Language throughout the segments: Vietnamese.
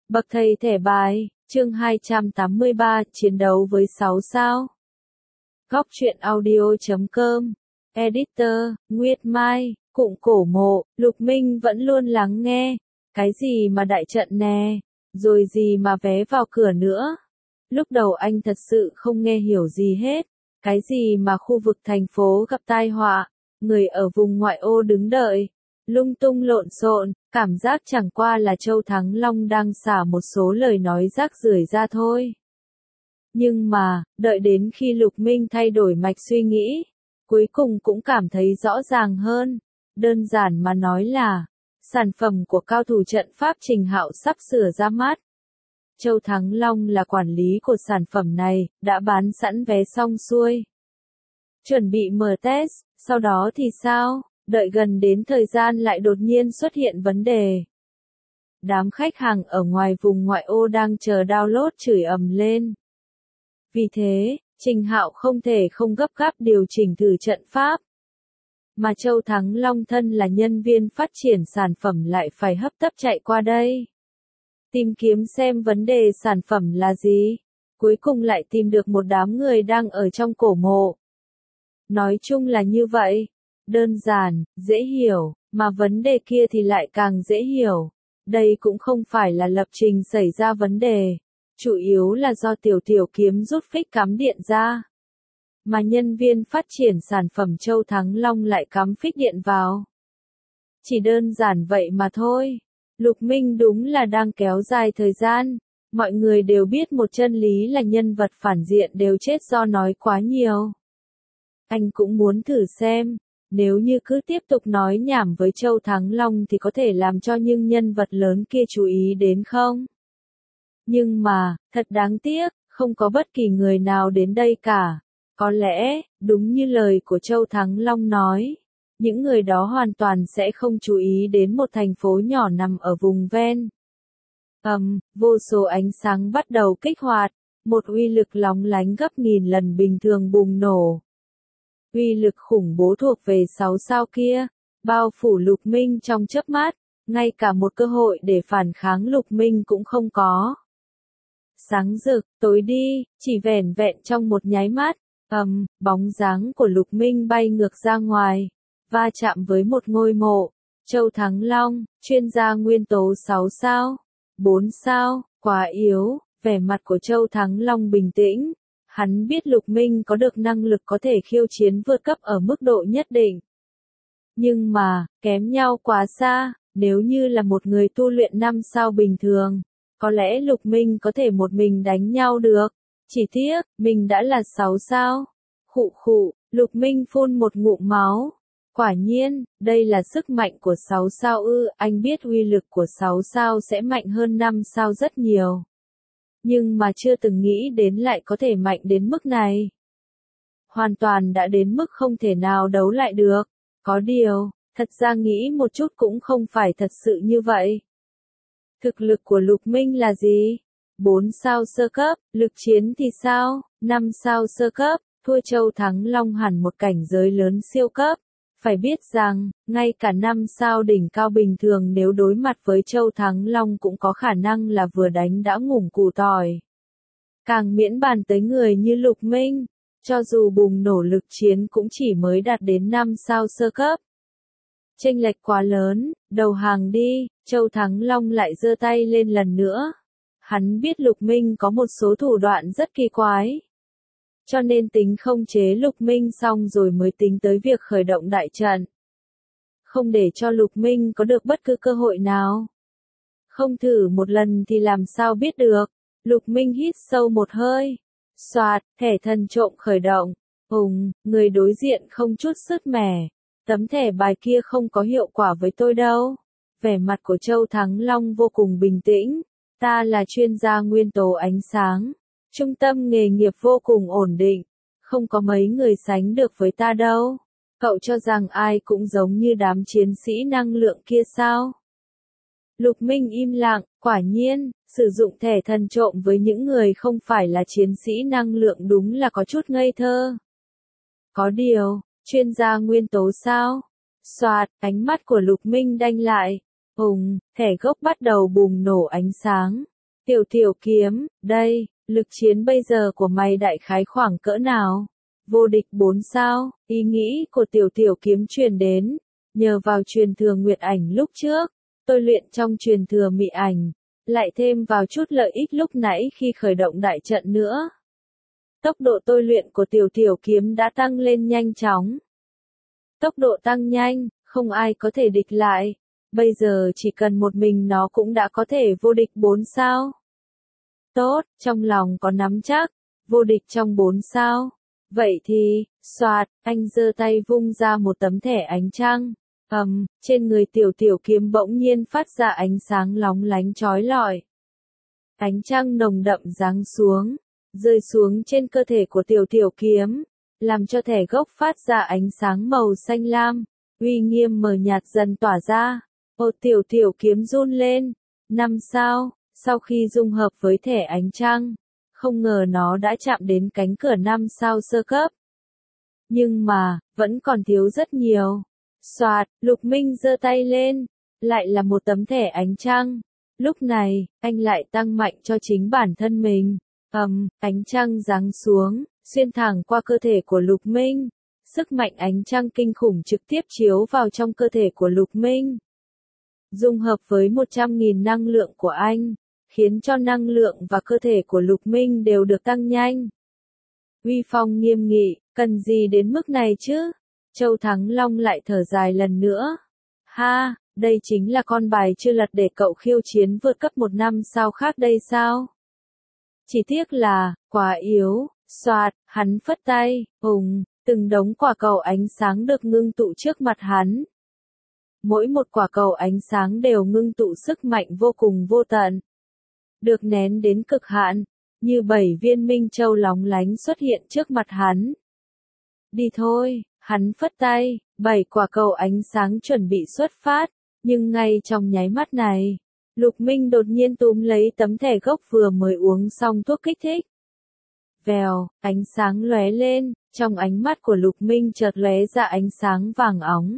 Bậc thầy thẻ bài, chương 283, chiến đấu với 6 sao. Góc truyện audio.com, Editor, Nguyệt Mai, Cụm Cổ Mộ, Lục Minh vẫn luôn lắng nghe. Cái gì mà đại trận nè, rồi gì mà vé vào cửa nữa. Lúc đầu anh thật sự không nghe hiểu gì hết. Cái gì mà khu vực thành phố gặp tai họa, người ở vùng ngoại ô đứng đợi. Lung tung lộn xộn, cảm giác chẳng qua là Châu Thắng Long đang xả một số lời nói rác rưởi ra thôi. Nhưng mà, đợi đến khi Lục Minh thay đổi mạch suy nghĩ, cuối cùng cũng cảm thấy rõ ràng hơn. Đơn giản mà nói là, sản phẩm của cao thủ trận pháp Trình Hạo sắp sửa ra mắt. Châu Thắng Long là quản lý của sản phẩm này, đã bán sẵn vé xong xuôi. Chuẩn bị mở test, sau đó thì sao? Đợi gần đến thời gian lại đột nhiên xuất hiện vấn đề. Đám khách hàng ở ngoài vùng ngoại ô đang chờ download chửi ầm lên. Vì thế, Trình Hạo không thể không gấp gáp điều chỉnh thử trận pháp. Mà Châu Thắng Long thân là nhân viên phát triển sản phẩm lại phải hấp tấp chạy qua đây. Tìm kiếm xem vấn đề sản phẩm là gì. Cuối cùng lại tìm được một đám người đang ở trong cổ mộ. Nói chung là như vậy. Đơn giản, dễ hiểu, mà vấn đề kia thì lại càng dễ hiểu. Đây cũng không phải là lập trình xảy ra vấn đề. Chủ yếu là do Tiểu Tiểu kiếm rút phích cắm điện ra. Mà nhân viên phát triển sản phẩm Châu Thắng Long lại cắm phích điện vào. Chỉ đơn giản vậy mà thôi. Lục Minh đúng là đang kéo dài thời gian. Mọi người đều biết một chân lý là nhân vật phản diện đều chết do nói quá nhiều. Anh cũng muốn thử xem. Nếu như cứ tiếp tục nói nhảm với Châu Thắng Long thì có thể làm cho những nhân vật lớn kia chú ý đến không? Nhưng mà, thật đáng tiếc, không có bất kỳ người nào đến đây cả. Có lẽ, đúng như lời của Châu Thắng Long nói, những người đó hoàn toàn sẽ không chú ý đến một thành phố nhỏ nằm ở vùng ven. Vô số ánh sáng bắt đầu kích hoạt, một uy lực lóng lánh gấp nghìn lần bình thường bùng nổ. Uy lực khủng bố thuộc về 6 sao kia, bao phủ Lục Minh trong chớp mắt, ngay cả một cơ hội để phản kháng Lục Minh cũng không có. Sáng rực, tối đi, chỉ vẻn vẹn trong một nháy mắt, bóng dáng của Lục Minh bay ngược ra ngoài, va chạm với một ngôi mộ. Châu Thắng Long, chuyên gia nguyên tố 6 sao, 4 sao, quá yếu. Vẻ mặt của Châu Thắng Long bình tĩnh. Hắn biết Lục Minh có được năng lực có thể khiêu chiến vượt cấp ở mức độ nhất định. Nhưng mà, kém nhau quá xa, nếu như là một người tu luyện 5 sao bình thường, có lẽ Lục Minh có thể một mình đánh nhau được. Chỉ tiếc, mình đã là 6 sao. Khụ khụ, Lục Minh phun một ngụm máu. Quả nhiên, đây là sức mạnh của 6 sao ư, anh biết uy lực của 6 sao sẽ mạnh hơn 5 sao rất nhiều. Nhưng mà chưa từng nghĩ đến lại có thể mạnh đến mức này. Hoàn toàn đã đến mức không thể nào đấu lại được. Có điều, thật ra nghĩ một chút cũng không phải thật sự như vậy. Thực lực của Lục Minh là gì? 4 sao sơ cấp, lực chiến thì sao? 5 sao sơ cấp, thua Châu Thắng Long hẳn một cảnh giới lớn siêu cấp. Phải biết rằng, ngay cả 5 sao đỉnh cao bình thường nếu đối mặt với Châu Thắng Long cũng có khả năng là vừa đánh đã ngủm củ tỏi. Càng miễn bàn tới người như Lục Minh, cho dù bùng nổ lực chiến cũng chỉ mới đạt đến 5 sao sơ cấp. Chênh lệch quá lớn, đầu hàng đi. Châu Thắng Long lại giơ tay lên lần nữa. Hắn biết Lục Minh có một số thủ đoạn rất kỳ quái. Cho nên tính không chế Lục Minh xong rồi mới tính tới việc khởi động đại trận. Không để cho Lục Minh có được bất cứ cơ hội nào. Không thử một lần thì làm sao biết được. Lục Minh hít sâu một hơi. Soạt, thẻ thần trộm khởi động. Người đối diện không chút sứt mẻ. Tấm thẻ bài kia không có hiệu quả với tôi đâu. Vẻ mặt của Châu Thắng Long vô cùng bình tĩnh. Ta là chuyên gia nguyên tố ánh sáng. Trung tâm nghề nghiệp vô cùng ổn định. Không có mấy người sánh được với ta đâu. Cậu cho rằng ai cũng giống như đám chiến sĩ năng lượng kia sao? Lục Minh im lặng, quả nhiên, sử dụng thẻ thần trộm với những người không phải là chiến sĩ năng lượng đúng là có chút ngây thơ. Có điều, chuyên gia nguyên tố sao? Soạt, ánh mắt của Lục Minh đanh lại. Thẻ gốc bắt đầu bùng nổ ánh sáng. Tiểu Tiểu Kiếm, đây, lực chiến bây giờ của mày đại khái khoảng cỡ nào? Vô địch 4 sao, ý nghĩ của Tiểu Tiểu Kiếm truyền đến, nhờ vào truyền thừa Nguyệt Ảnh lúc trước, tôi luyện trong truyền thừa Mị Ảnh, lại thêm vào chút lợi ích lúc nãy khi khởi động đại trận nữa. Tốc độ tôi luyện của Tiểu Tiểu Kiếm đã tăng lên nhanh chóng. Tốc độ tăng nhanh, không ai có thể địch lại. Bây giờ chỉ cần một mình nó cũng đã có thể vô địch 4 sao. Tốt, trong lòng có nắm chắc, vô địch trong 4 sao. Vậy thì, soạt, anh giơ tay vung ra một tấm thẻ ánh trăng. Trên người Tiểu Tiểu Kiếm bỗng nhiên phát ra ánh sáng lóng lánh chói lọi. Ánh trăng nồng đậm giáng xuống, rơi xuống trên cơ thể của Tiểu Tiểu Kiếm, làm cho thẻ gốc phát ra ánh sáng màu xanh lam, uy nghiêm mờ nhạt dần tỏa ra. Tiểu Tiểu Kiếm run lên. 5 sao, sau khi dung hợp với thẻ ánh trăng, không ngờ nó đã chạm đến cánh cửa 5 sao sơ cấp. Nhưng mà, vẫn còn thiếu rất nhiều. Soạt, Lục Minh giơ tay lên, lại là một tấm thẻ ánh trăng. Lúc này, anh lại tăng mạnh cho chính bản thân mình. Ánh trăng giáng xuống, xuyên thẳng qua cơ thể của Lục Minh. Sức mạnh ánh trăng kinh khủng trực tiếp chiếu vào trong cơ thể của Lục Minh. Dung hợp với 100.000 năng lượng của anh, khiến cho năng lượng và cơ thể của Lục Minh đều được tăng nhanh. Uy phong nghiêm nghị, cần gì đến mức này chứ? Châu Thắng Long lại thở dài lần nữa. Ha, đây chính là con bài chưa lật để cậu khiêu chiến vượt cấp 1 năm sao khác đây sao? Chỉ tiếc là, quá yếu. Soạt, hắn phất tay, từng đống quả cầu ánh sáng được ngưng tụ trước mặt hắn. Mỗi một quả cầu ánh sáng đều ngưng tụ sức mạnh vô cùng vô tận. Được nén đến cực hạn, như 7 viên minh châu lóng lánh xuất hiện trước mặt hắn. Đi thôi, hắn phất tay, 7 quả cầu ánh sáng chuẩn bị xuất phát, nhưng ngay trong nháy mắt này, Lục Minh đột nhiên túm lấy tấm thẻ gốc vừa mới uống xong thuốc kích thích. Vèo, ánh sáng lóe lên, trong ánh mắt của Lục Minh chợt lóe ra ánh sáng vàng óng.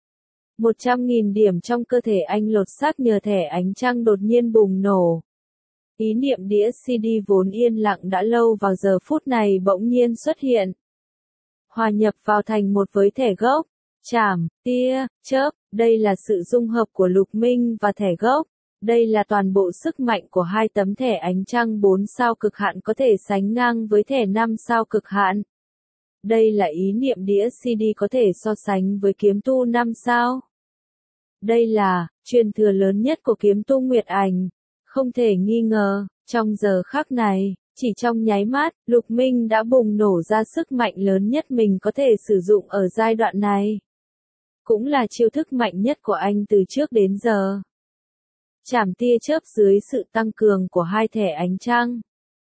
100.000 điểm trong cơ thể anh lột xác nhờ thẻ ánh trăng đột nhiên bùng nổ. Ý niệm đĩa CD vốn yên lặng đã lâu vào giờ phút này bỗng nhiên xuất hiện. Hòa nhập vào thành một với thẻ gốc. Chảm, tia, chớp, đây là sự dung hợp của Lục Minh và thẻ gốc. Đây là toàn bộ sức mạnh của hai tấm thẻ ánh trăng 4 sao cực hạn có thể sánh ngang với thẻ 5 sao cực hạn. Đây là ý niệm đĩa CD có thể so sánh với kiếm tu 5 sao. Đây là truyền thừa lớn nhất của kiếm tu Nguyệt Ảnh. Không thể nghi ngờ, trong giờ khắc này, chỉ trong nháy mắt, Lục Minh đã bùng nổ ra sức mạnh lớn nhất mình có thể sử dụng ở giai đoạn này. Cũng là chiêu thức mạnh nhất của anh từ trước đến giờ. Chảm tia chớp dưới sự tăng cường của hai thẻ ánh trăng.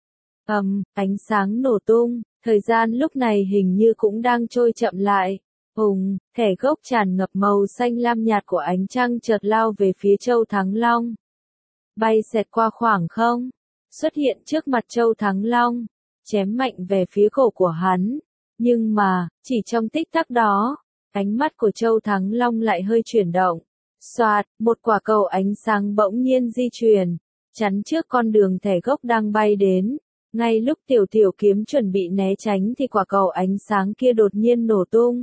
Ánh sáng nổ tung, thời gian lúc này hình như cũng đang trôi chậm lại. Thẻ gốc tràn ngập màu xanh lam nhạt của ánh trăng chợt lao về phía Châu Thắng Long. Bay xẹt qua khoảng không, xuất hiện trước mặt Châu Thắng Long, chém mạnh về phía cổ của hắn. Nhưng mà, chỉ trong tích tắc đó, ánh mắt của Châu Thắng Long lại hơi chuyển động. Soạt, một quả cầu ánh sáng bỗng nhiên di chuyển, chắn trước con đường thẻ gốc đang bay đến. Ngay lúc Tiểu Tiểu Kiếm chuẩn bị né tránh thì quả cầu ánh sáng kia đột nhiên nổ tung.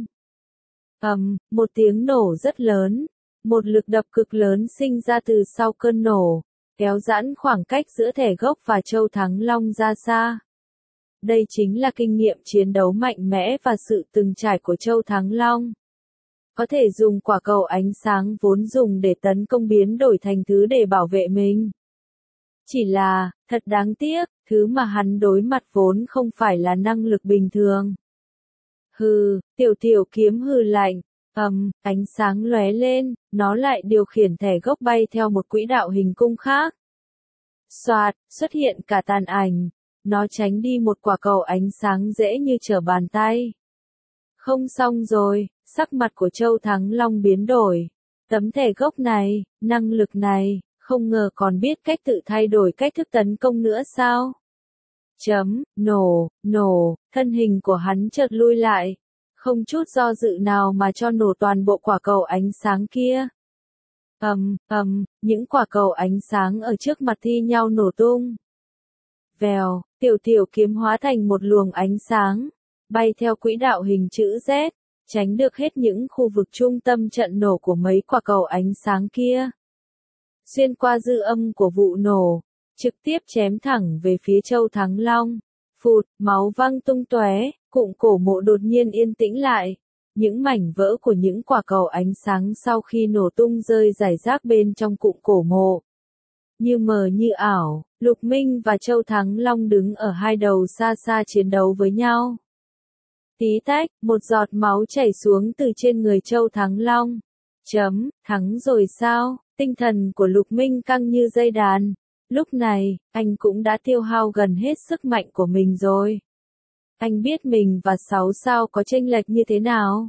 Một tiếng nổ rất lớn, một lực đập cực lớn sinh ra từ sau cơn nổ, kéo giãn khoảng cách giữa thẻ gốc và Châu Thắng Long ra xa. Đây chính là kinh nghiệm chiến đấu mạnh mẽ và sự từng trải của Châu Thắng Long. Có thể dùng quả cầu ánh sáng vốn dùng để tấn công biến đổi thành thứ để bảo vệ mình. Chỉ là, thật đáng tiếc, thứ mà hắn đối mặt vốn không phải là năng lực bình thường. Hừ, Tiểu Tiểu Kiếm hừ lạnh, ánh sáng lóe lên, nó lại điều khiển thẻ gốc bay theo một quỹ đạo hình cung khác. Soạt, xuất hiện cả tàn ảnh, nó tránh đi một quả cầu ánh sáng dễ như trở bàn tay. Không xong rồi, sắc mặt của Châu Thắng Long biến đổi. Tấm thẻ gốc này, năng lực này, không ngờ còn biết cách tự thay đổi cách thức tấn công nữa sao? Nổ, thân hình của hắn chợt lui lại. Không chút do dự nào mà cho nổ toàn bộ quả cầu ánh sáng kia. những quả cầu ánh sáng ở trước mặt thi nhau nổ tung. Vèo, tiểu kiếm hóa thành một luồng ánh sáng, bay theo quỹ đạo hình chữ Z, tránh được hết những khu vực trung tâm trận nổ của mấy quả cầu ánh sáng kia. Xuyên qua dư âm của vụ nổ, trực tiếp chém thẳng về phía Châu Thắng Long. Phụt, máu văng tung tóe, cụm cổ mộ đột nhiên yên tĩnh lại. Những mảnh vỡ của những quả cầu ánh sáng sau khi nổ tung rơi rải rác bên trong cụm cổ mộ. Như mờ như ảo, Lục Minh và Châu Thắng Long đứng ở hai đầu xa xa chiến đấu với nhau. Tí tách, một giọt máu chảy xuống từ trên người Châu Thắng Long. Thắng rồi sao? Tinh thần của Lục Minh căng như dây đàn. Lúc này, anh cũng đã tiêu hao gần hết sức mạnh của mình rồi. Anh biết mình và 6 sao có chênh lệch như thế nào.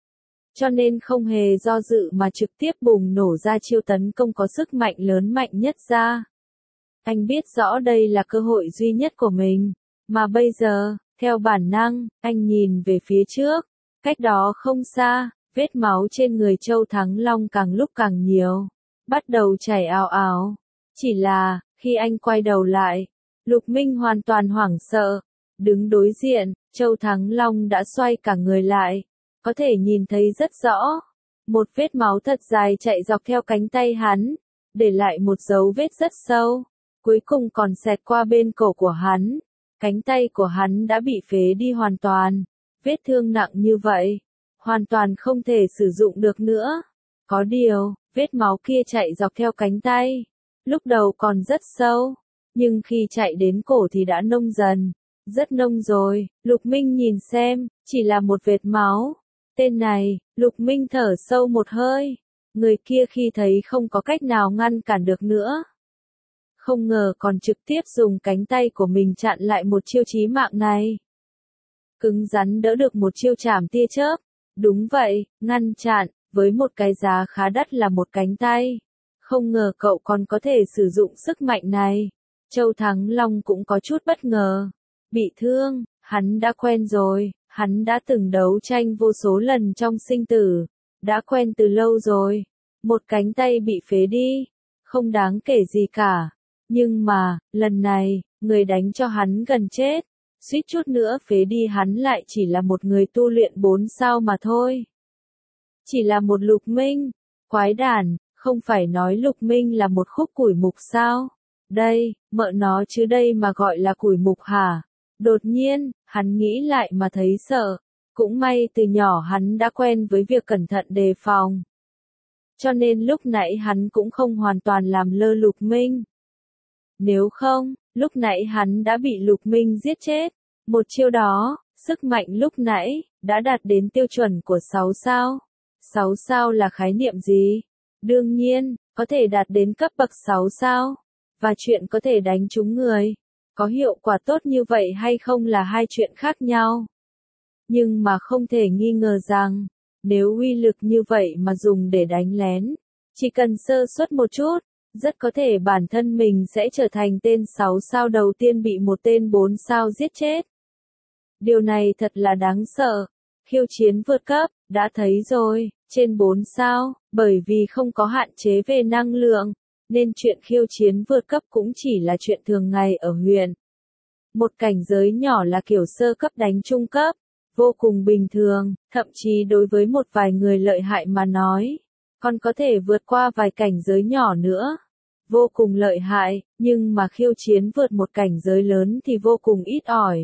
Cho nên không hề do dự mà trực tiếp bùng nổ ra chiêu tấn công có sức mạnh lớn mạnh nhất ra. Anh biết rõ đây là cơ hội duy nhất của mình. Mà bây giờ, theo bản năng, anh nhìn về phía trước. Cách đó không xa, vết máu trên người Châu Thắng Long càng lúc càng nhiều. Bắt đầu chảy ào ào. Chỉ là, khi anh quay đầu lại, Lục Minh hoàn toàn hoảng sợ. Đứng đối diện, Châu Thắng Long đã xoay cả người lại. Có thể nhìn thấy rất rõ. Một vết máu thật dài chạy dọc theo cánh tay hắn, để lại một dấu vết rất sâu. Cuối cùng còn xẹt qua bên cổ của hắn. Cánh tay của hắn đã bị phế đi hoàn toàn. Vết thương nặng như vậy, hoàn toàn không thể sử dụng được nữa. Có điều, vết máu kia chạy dọc theo cánh tay. Lúc đầu còn rất sâu, nhưng khi chạy đến cổ thì đã nông dần. Rất nông rồi, Lục Minh nhìn xem, chỉ là một vệt máu. Tên này, Lục Minh thở sâu một hơi. Người kia khi thấy không có cách nào ngăn cản được nữa. Không ngờ còn trực tiếp dùng cánh tay của mình chặn lại một chiêu chí mạng này. Cứng rắn đỡ được một chiêu chảm tia chớp. Đúng vậy, ngăn chặn, với một cái giá khá đắt là một cánh tay. Không ngờ cậu còn có thể sử dụng sức mạnh này. Châu Thắng Long cũng có chút bất ngờ. Bị thương, hắn đã quen rồi, hắn đã từng đấu tranh vô số lần trong sinh tử. Đã quen từ lâu rồi. Một cánh tay bị phế đi. Không đáng kể gì cả. Nhưng mà, lần này, người đánh cho hắn gần chết. Suýt chút nữa phế đi hắn lại chỉ là một người tu luyện 4 sao mà thôi. Chỉ là một Lục Minh. Quái đản, không phải nói Lục Minh là một khúc củi mục sao? Đây, mợ nó chứ đây mà gọi là củi mục hả? Đột nhiên, hắn nghĩ lại mà thấy sợ. Cũng may từ nhỏ hắn đã quen với việc cẩn thận đề phòng. Cho nên lúc nãy hắn cũng không hoàn toàn làm lơ Lục Minh. Nếu không, lúc nãy hắn đã bị Lục Minh giết chết. Một chiêu đó, sức mạnh lúc nãy, đã đạt đến tiêu chuẩn của 6 sao. 6 sao là khái niệm gì? Đương nhiên, có thể đạt đến cấp bậc 6 sao. Và chuyện có thể đánh trúng người. Có hiệu quả tốt như vậy hay không là hai chuyện khác nhau. Nhưng mà không thể nghi ngờ rằng, nếu uy lực như vậy mà dùng để đánh lén, chỉ cần sơ suất một chút, rất có thể bản thân mình sẽ trở thành tên 6 sao đầu tiên bị một tên 4 sao giết chết. Điều này thật là đáng sợ. Khiêu chiến vượt cấp, đã thấy rồi, trên 4 sao, bởi vì không có hạn chế về năng lượng, nên chuyện khiêu chiến vượt cấp cũng chỉ là chuyện thường ngày ở huyện. Một cảnh giới nhỏ là kiểu sơ cấp đánh trung cấp, vô cùng bình thường, thậm chí đối với một vài người lợi hại mà nói, còn có thể vượt qua vài cảnh giới nhỏ nữa. Vô cùng lợi hại, nhưng mà khiêu chiến vượt một cảnh giới lớn thì vô cùng ít ỏi.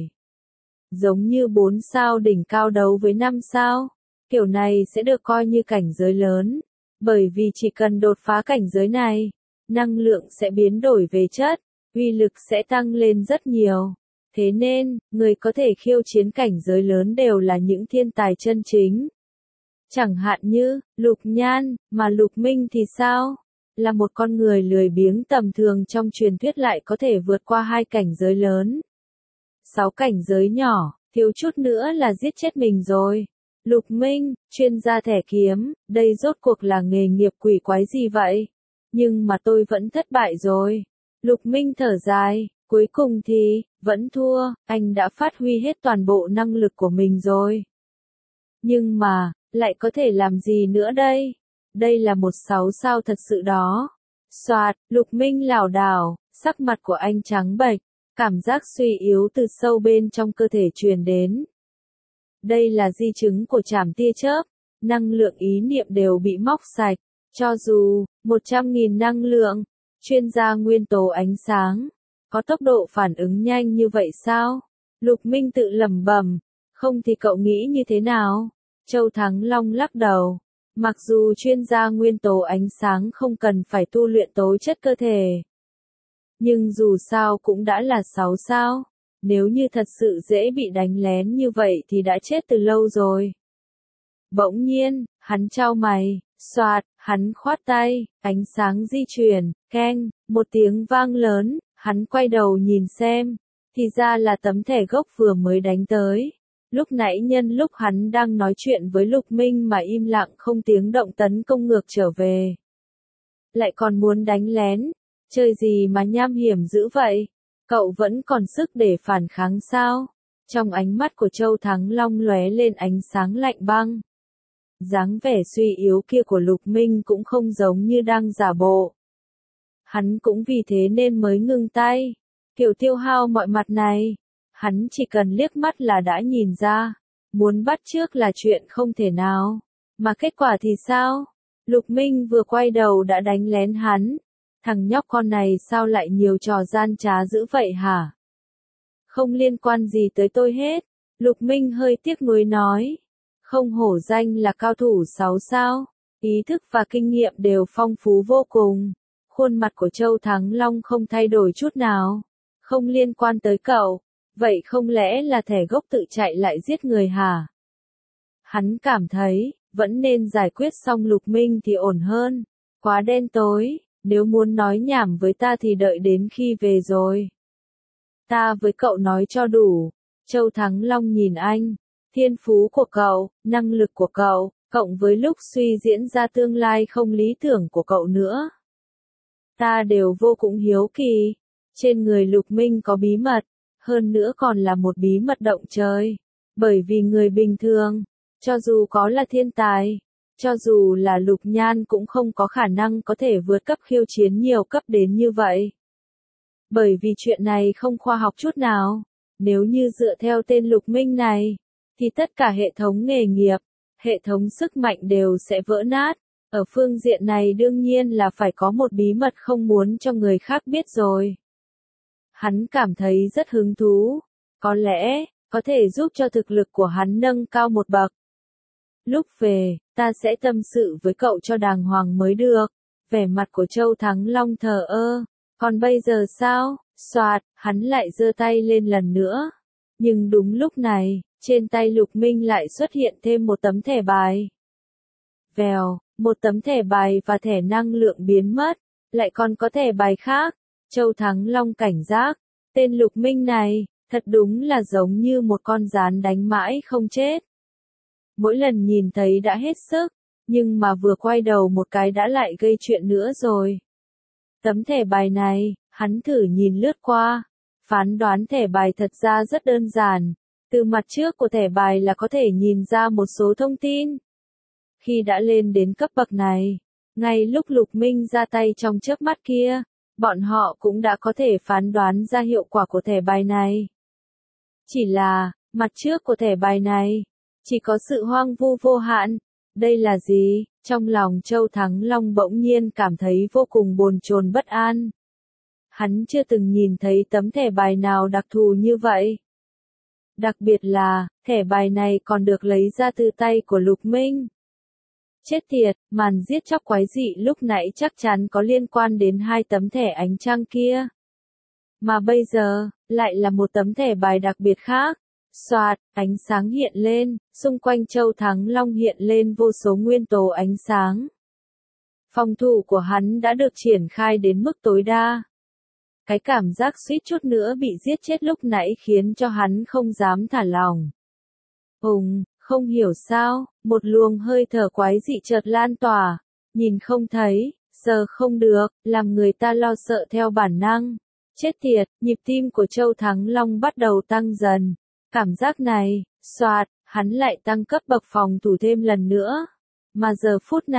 Giống như 4 sao đỉnh cao đấu với 5 sao, kiểu này sẽ được coi như cảnh giới lớn, bởi vì chỉ cần đột phá cảnh giới này, năng lượng sẽ biến đổi về chất, uy lực sẽ tăng lên rất nhiều. Thế nên, người có thể khiêu chiến cảnh giới lớn đều là những thiên tài chân chính. Chẳng hạn như, Lục Nhan, mà Lục Minh thì sao? Là một con người lười biếng tầm thường trong truyền thuyết lại có thể vượt qua hai cảnh giới lớn. 6 cảnh giới nhỏ, thiếu chút nữa là giết chết mình rồi. Lục Minh, chuyên gia thẻ kiếm, đây rốt cuộc là nghề nghiệp quỷ quái gì vậy? Nhưng mà tôi vẫn thất bại rồi. Lục Minh thở dài, cuối cùng thì, vẫn thua, anh đã phát huy hết toàn bộ năng lực của mình rồi. Nhưng mà, lại có thể làm gì nữa đây? Đây là một 6 sao thật sự đó. Soạt, Lục Minh lảo đảo, sắc mặt của anh trắng bệch, cảm giác suy yếu từ sâu bên trong cơ thể truyền đến. Đây là di chứng của trảm tia chớp, năng lượng ý niệm đều bị móc sạch, cho dù 100.000 năng lượng, chuyên gia nguyên tố ánh sáng, có tốc độ phản ứng nhanh như vậy sao? Lục Minh tự lẩm bẩm, không thì cậu nghĩ như thế nào? Châu Thắng Long lắc đầu, mặc dù chuyên gia nguyên tố ánh sáng không cần phải tu luyện tố chất cơ thể, nhưng dù sao cũng đã là 6 sao, nếu như thật sự dễ bị đánh lén như vậy thì đã chết từ lâu rồi. Bỗng nhiên, hắn chau mày, xoạt, hắn khoát tay, ánh sáng di chuyển, keng, một tiếng vang lớn, hắn quay đầu nhìn xem, thì ra là tấm thẻ gốc vừa mới đánh tới. Lúc nãy nhân lúc hắn đang nói chuyện với Lục Minh mà im lặng không tiếng động tấn công ngược trở về. Lại còn muốn đánh lén, chơi gì mà nham hiểm dữ vậy? Cậu vẫn còn sức để phản kháng sao? Trong ánh mắt của Châu Thắng Long lóe lên ánh sáng lạnh băng. Dáng vẻ suy yếu kia của Lục Minh cũng không giống như đang giả bộ. Hắn cũng vì thế nên mới ngưng tay. Kiểu tiêu hao mọi mặt này, hắn chỉ cần liếc mắt là đã nhìn ra. Muốn bắt chước là chuyện không thể nào. Mà kết quả thì sao? Lục Minh vừa quay đầu đã đánh lén hắn. Thằng nhóc con này sao lại nhiều trò gian trá dữ vậy hả? Không liên quan gì tới tôi hết. Lục Minh hơi tiếc nuối nói. Không hổ danh là cao thủ 6 sao. Ý thức và kinh nghiệm đều phong phú vô cùng. Khuôn mặt của Châu Thắng Long không thay đổi chút nào. Không liên quan tới cậu. Vậy không lẽ là thẻ gốc tự chạy lại giết người hả? Hắn cảm thấy, vẫn nên giải quyết xong Lục Minh thì ổn hơn. Quá đen tối, nếu muốn nói nhảm với ta thì đợi đến khi về rồi. Ta với cậu nói cho đủ. Châu Thắng Long nhìn anh. Thiên phú của cậu, năng lực của cậu, cộng với lúc suy diễn ra tương lai không lý tưởng của cậu nữa. Ta đều vô cùng hiếu kỳ. Trên người Lục Minh có bí mật, hơn nữa còn là một bí mật động trời. Bởi vì người bình thường, cho dù có là thiên tài, cho dù là Lục Nhan cũng không có khả năng có thể vượt cấp khiêu chiến nhiều cấp đến như vậy. Bởi vì chuyện này không khoa học chút nào. Nếu như dựa theo tên Lục Minh này, thì tất cả hệ thống nghề nghiệp, hệ thống sức mạnh đều sẽ vỡ nát. Ở phương diện này đương nhiên là phải có một bí mật không muốn cho người khác biết rồi. Hắn cảm thấy rất hứng thú, có lẽ, có thể giúp cho thực lực của hắn nâng cao một bậc. Lúc về, ta sẽ tâm sự với cậu cho đàng hoàng mới được. Vẻ mặt của Châu Thắng Long thờ ơ. Còn bây giờ sao? Soạt, hắn lại giơ tay lên lần nữa. Nhưng đúng lúc này, trên tay Lục Minh lại xuất hiện thêm một tấm thẻ bài. Vèo, một tấm thẻ bài và thẻ năng lượng biến mất. Lại còn có thẻ bài khác. Châu Thắng Long cảnh giác. Tên Lục Minh này, thật đúng là giống như một con gián đánh mãi không chết. Mỗi lần nhìn thấy đã hết sức, nhưng mà vừa quay đầu một cái đã lại gây chuyện nữa rồi. Tấm thẻ bài này, hắn thử nhìn lướt qua. Phán đoán thẻ bài thật ra rất đơn giản. Từ mặt trước của thẻ bài là có thể nhìn ra một số thông tin. Khi đã lên đến cấp bậc này, ngay lúc Lục Minh ra tay trong chớp mắt kia, bọn họ cũng đã có thể phán đoán ra hiệu quả của thẻ bài này. Chỉ là, mặt trước của thẻ bài này, chỉ có sự hoang vu vô hạn. Đây là gì? Trong lòng Châu Thắng Long bỗng nhiên cảm thấy vô cùng bồn chồn bất an. Hắn chưa từng nhìn thấy tấm thẻ bài nào đặc thù như vậy. Đặc biệt là, thẻ bài này còn được lấy ra từ tay của Lục Minh. Chết tiệt, màn giết chóc quái dị lúc nãy chắc chắn có liên quan đến hai tấm thẻ ánh trăng kia. Mà bây giờ, lại là một tấm thẻ bài đặc biệt khác. Soạt, ánh sáng hiện lên, xung quanh Châu Thắng Long hiện lên vô số nguyên tố ánh sáng. Phòng thủ của hắn đã được triển khai đến mức tối đa. Cái cảm giác suýt chút nữa bị giết chết lúc nãy khiến cho hắn không dám thả lỏng. Không hiểu sao, một luồng hơi thở quái dị chợt lan tỏa, nhìn không thấy, sờ không được, làm người ta lo sợ theo bản năng. Chết tiệt, nhịp tim của Châu Thắng Long bắt đầu tăng dần. Cảm giác này, soạt, hắn lại tăng cấp bậc phòng thủ thêm lần nữa. Mà giờ phút này,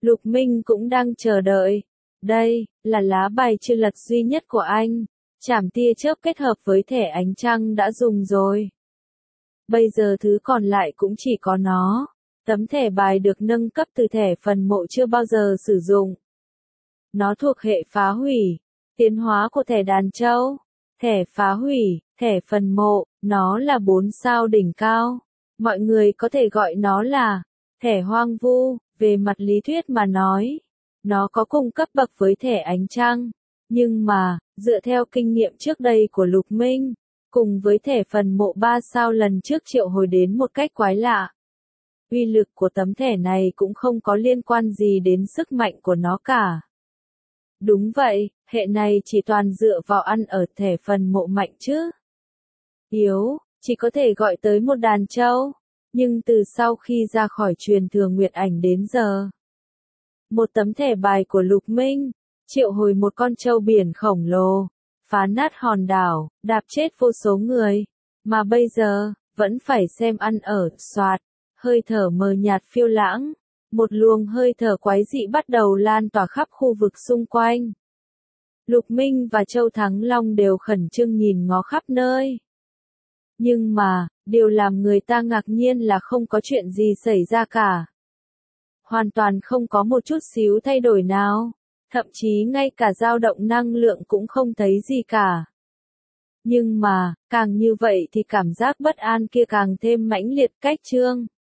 Lục Minh cũng đang chờ đợi. Đây, là lá bài chưa lật duy nhất của anh. Chảm tia chớp kết hợp với thẻ ánh trăng đã dùng rồi. Bây giờ thứ còn lại cũng chỉ có nó. Tấm thẻ bài được nâng cấp từ thẻ phần mộ chưa bao giờ sử dụng. Nó thuộc hệ phá hủy. Tiến hóa của thẻ đàn châu. Thẻ phá hủy, thẻ phần mộ, nó là 4 sao đỉnh cao. Mọi người có thể gọi nó là thẻ hoang vu. Về mặt lý thuyết mà nói, nó có cùng cấp bậc với thẻ ánh trăng. Nhưng mà, dựa theo kinh nghiệm trước đây của Lục Minh, cùng với thẻ phần mộ 3 sao lần trước triệu hồi đến một cách quái lạ, uy lực của tấm thẻ này cũng không có liên quan gì đến sức mạnh của nó cả. Đúng vậy, hệ này chỉ toàn dựa vào ăn ở thẻ phần mộ mạnh chứ. Yếu, chỉ có thể gọi tới một đàn trâu. Nhưng từ sau khi ra khỏi truyền thừa Nguyệt Ảnh đến giờ, một tấm thẻ bài của Lục Minh, triệu hồi một con trâu biển khổng lồ, phá nát hòn đảo, đạp chết vô số người, mà bây giờ, vẫn phải xem ăn ở, soạt, hơi thở mờ nhạt phiêu lãng, một luồng hơi thở quái dị bắt đầu lan tỏa khắp khu vực xung quanh. Lục Minh và Châu Thắng Long đều khẩn trương nhìn ngó khắp nơi. Nhưng mà, điều làm người ta ngạc nhiên là không có chuyện gì xảy ra cả. Hoàn toàn không có một chút xíu thay đổi nào. Thậm chí ngay cả dao động năng lượng cũng không thấy gì cả. Nhưng mà, càng như vậy thì cảm giác bất an kia càng thêm mãnh liệt cách chương.